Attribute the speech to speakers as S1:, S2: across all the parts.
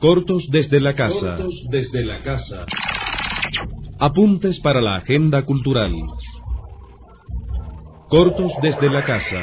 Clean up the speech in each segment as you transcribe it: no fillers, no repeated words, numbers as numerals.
S1: Cortos desde la casa. Cortos desde la casa. Apuntes para la agenda cultural. Cortos desde la casa.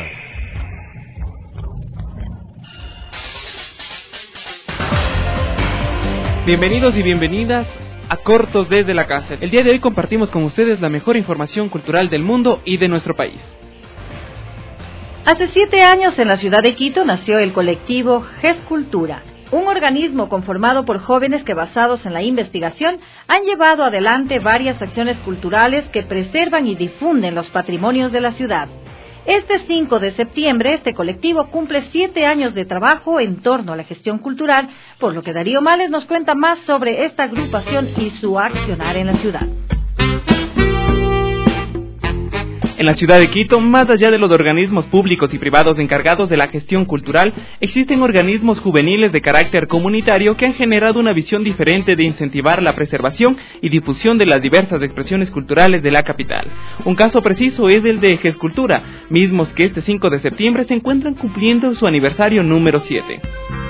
S2: Bienvenidos y bienvenidas a Cortos desde la casa. El día de hoy compartimos con ustedes la mejor información cultural del mundo y de nuestro país.
S3: Hace 7 años en la ciudad de Quito nació el colectivo GEScultura, un organismo conformado por jóvenes que, basados en la investigación, han llevado adelante varias acciones culturales que preservan y difunden los patrimonios de la ciudad. Este 5 de septiembre, este colectivo cumple 7 años de trabajo en torno a la gestión cultural, por lo que Darío Males nos cuenta más sobre esta agrupación y su accionar en la ciudad.
S2: En la ciudad de Quito, más allá de los organismos públicos y privados encargados de la gestión cultural, existen organismos juveniles de carácter comunitario que han generado una visión diferente de incentivar la preservación y difusión de las diversas expresiones culturales de la capital. Un caso preciso es el de GEScultura, mismos que este 5 de septiembre se encuentran cumpliendo su aniversario número 7.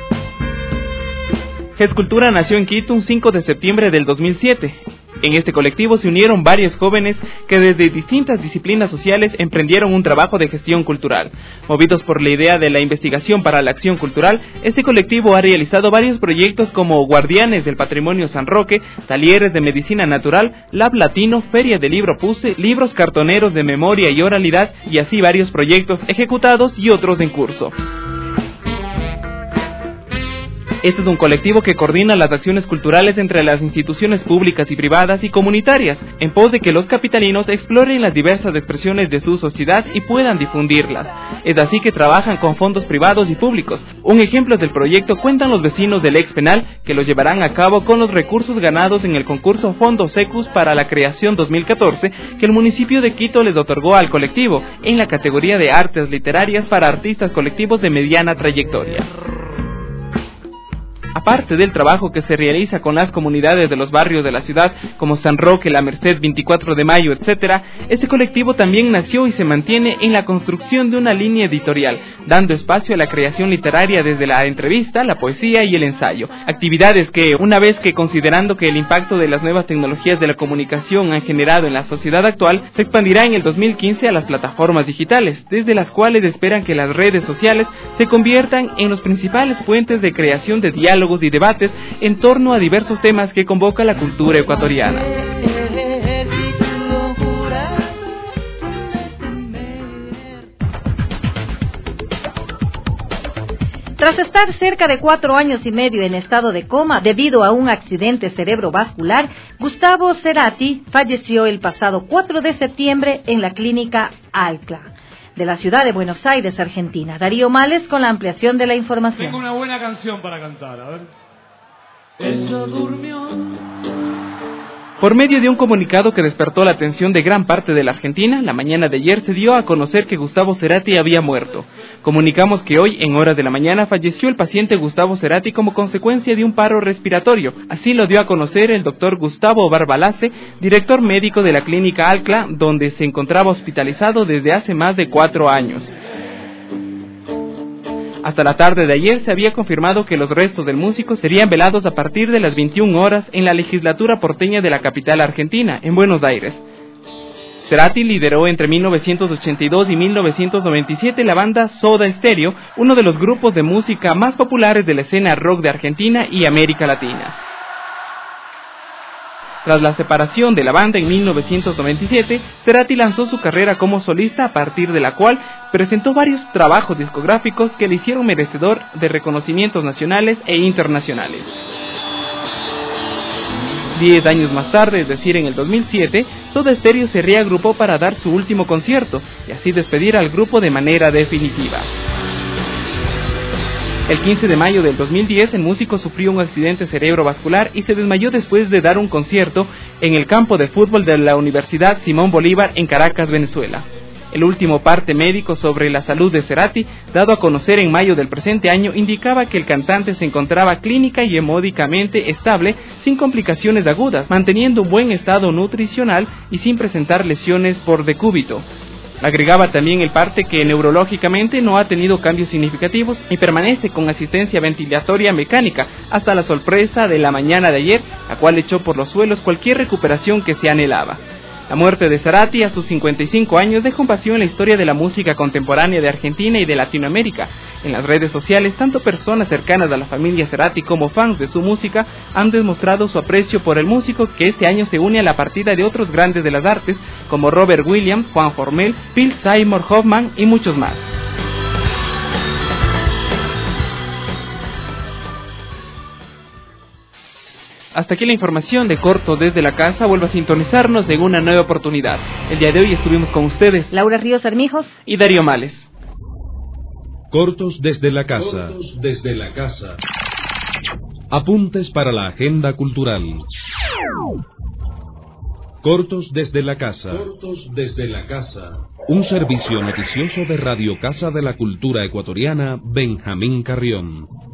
S2: GEScultura nació en Quito un 5 de septiembre del 2007. En este colectivo se unieron varios jóvenes que desde distintas disciplinas sociales emprendieron un trabajo de gestión cultural. Movidos por la idea de la investigación para la acción cultural, este colectivo ha realizado varios proyectos como Guardianes del Patrimonio San Roque, talleres de medicina natural, Lab Latino, Feria de Libro Puse, libros cartoneros de memoria y oralidad, y así varios proyectos ejecutados y otros en curso. Este es un colectivo que coordina las acciones culturales entre las instituciones públicas y privadas y comunitarias, en pos de que los capitalinos exploren las diversas expresiones de su sociedad y puedan difundirlas. Es así que trabajan con fondos privados y públicos. Un ejemplo del proyecto cuentan los vecinos del ex penal, que lo llevarán a cabo con los recursos ganados en el concurso Fondo Secus para la Creación 2014, que el municipio de Quito les otorgó al colectivo, en la categoría de artes literarias para artistas colectivos de mediana trayectoria. Aparte del trabajo que se realiza con las comunidades de los barrios de la ciudad, como San Roque, La Merced, 24 de Mayo, etc., este colectivo también nació y se mantiene en la construcción de una línea editorial, dando espacio a la creación literaria desde la entrevista, la poesía y el ensayo. Actividades que, una vez que considerando que el impacto de las nuevas tecnologías de la comunicación han generado en la sociedad actual, se expandirá en el 2015 a las plataformas digitales, desde las cuales esperan que las redes sociales se conviertan en los principales fuentes de creación de diálogos y debates en torno a diversos temas que convoca la cultura ecuatoriana.
S3: Tras estar cerca de 4 años y medio en estado de coma debido a un accidente cerebrovascular, Gustavo Cerati falleció el pasado 4 de septiembre en la clínica ALCLA de la ciudad de Buenos Aires, Argentina. Darío Males con la ampliación de la información.
S4: Tengo una buena canción para cantar, a ver. Ella durmió.
S2: Por medio de un comunicado que despertó la atención de gran parte de la Argentina, la mañana de ayer se dio a conocer que Gustavo Cerati había muerto. Comunicamos que hoy, en horas de la mañana, falleció el paciente Gustavo Cerati como consecuencia de un paro respiratorio. Así lo dio a conocer el doctor Gustavo Barbalace, director médico de la clínica ALCLA, donde se encontraba hospitalizado desde hace más de 4 años. Hasta la tarde de ayer se había confirmado que los restos del músico serían velados a partir de las 21 horas en la legislatura porteña de la capital argentina, en Buenos Aires. Cerati lideró entre 1982 y 1997 la banda Soda Stereo, uno de los grupos de música más populares de la escena rock de Argentina y América Latina. Tras la separación de la banda en 1997, Cerati lanzó su carrera como solista, a partir de la cual presentó varios trabajos discográficos que le hicieron merecedor de reconocimientos nacionales e internacionales. 10 años más tarde, es decir, en el 2007, Soda Stereo se reagrupó para dar su último concierto y así despedir al grupo de manera definitiva. El 15 de mayo del 2010, el músico sufrió un accidente cerebrovascular y se desmayó después de dar un concierto en el campo de fútbol de la Universidad Simón Bolívar en Caracas, Venezuela. El último parte médico sobre la salud de Cerati, dado a conocer en mayo del presente año, indicaba que el cantante se encontraba clínica y hemodinâmicamente estable, sin complicaciones agudas, manteniendo un buen estado nutricional y sin presentar lesiones por decúbito. Agregaba también el parte que neurológicamente no ha tenido cambios significativos y permanece con asistencia ventilatoria mecánica hasta la sorpresa de la mañana de ayer, la cual echó por los suelos cualquier recuperación que se anhelaba. La muerte de Cerati a sus 55 años dejó un vacío en la historia de la música contemporánea de Argentina y de Latinoamérica. En las redes sociales, tanto personas cercanas a la familia Cerati como fans de su música han demostrado su aprecio por el músico que este año se une a la partida de otros grandes de las artes como Robert Williams, Juan Formel, Phil Seymour Hoffman y muchos más. Hasta aquí la información de Cortos desde la Casa. Vuelva a sintonizarnos en una nueva oportunidad. El día de hoy estuvimos con ustedes
S3: Laura Ríos Armijos
S2: y Darío Males.
S1: Cortos desde la Casa.
S4: Cortos desde la Casa.
S1: Apuntes para la agenda cultural. Cortos desde la Casa.
S4: Cortos desde la Casa.
S1: Un servicio noticioso de Radio Casa de la Cultura Ecuatoriana, Benjamín Carrión.